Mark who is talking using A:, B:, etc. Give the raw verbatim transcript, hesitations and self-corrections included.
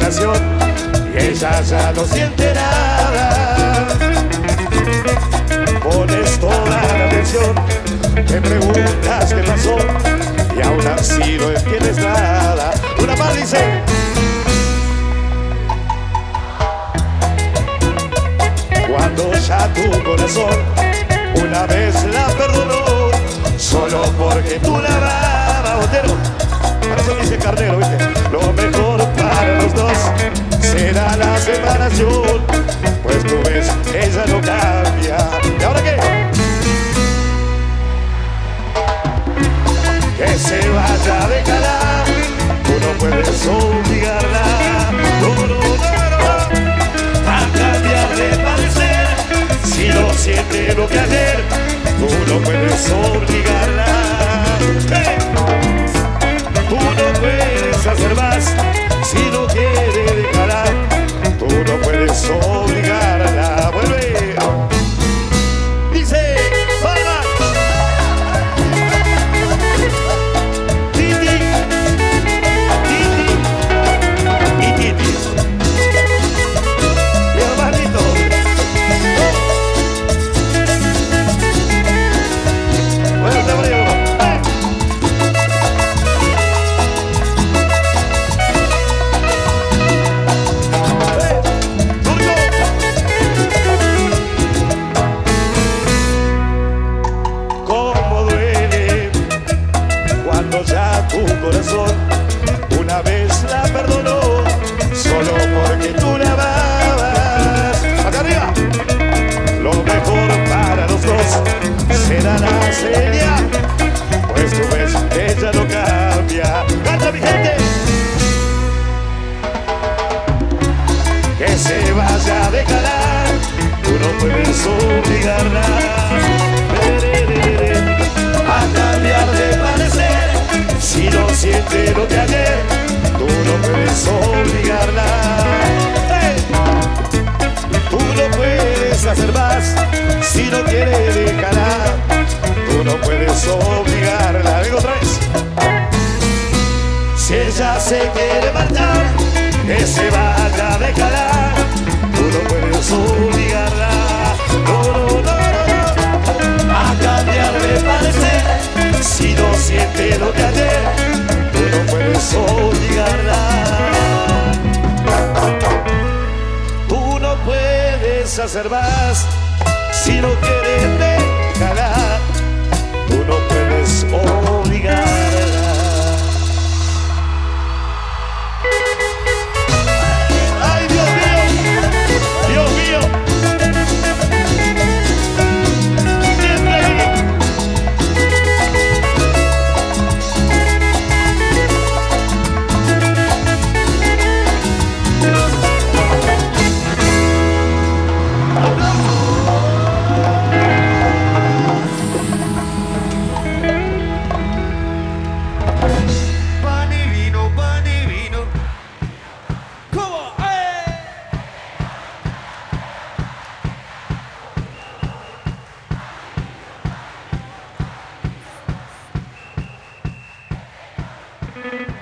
A: desesperación y ella ya no siente nada. Pones toda la atención, te preguntas qué pasó y aún así no entiendes nada. Una más dice: cuando ya tu corazón una vez la perdonó, solo porque tú la amabas, Botero. Para eso dice Carnero, ¿viste? Lo mejor para los dos será la separación, pues tú ves, ella no cambia. ¿Y ahora qué? Que se vaya, déjala, tú no puedes obligarla. No, no, no, no, a cambiar de parecer, si no siente lo que ayer, tú no puedes obligarla. ¡Hey! Tú no puedes hacer más, si no quiere dejarla, tú no puedes obligarla. Vuelve. Dice: ¡Palma! Titi, Titi y Titi. Mi hermanito. Bueno, está bonito. Una vez la perdonó, solo porque tú la amabas. ¡Acá arriba! Lo mejor para los dos será la señal, pues tú ves que ella no cambia. ¡Canta, mi gente! Que se vaya, déjala, tú no puedes obligarla a cambiar de parecer, si no siente lo de ayer, tú no puedes obligarla. ¡Hey! Tú no puedes hacer más, si no quiere dejarla, tú no puedes obligarla. Vengo otra vez. Si ella se quiere marchar, que se vaya, déjala, tú no puedes obligarla. No, no, no, no, no, a cambiar de parecer, si no siente lo de ayer, tú no puedes obligarla. Tú no puedes hacer más, si no quieres dejarla, tú no puedes obligarla. ¡Ay, Dios mío! ¡Dios mío!
B: Thank you.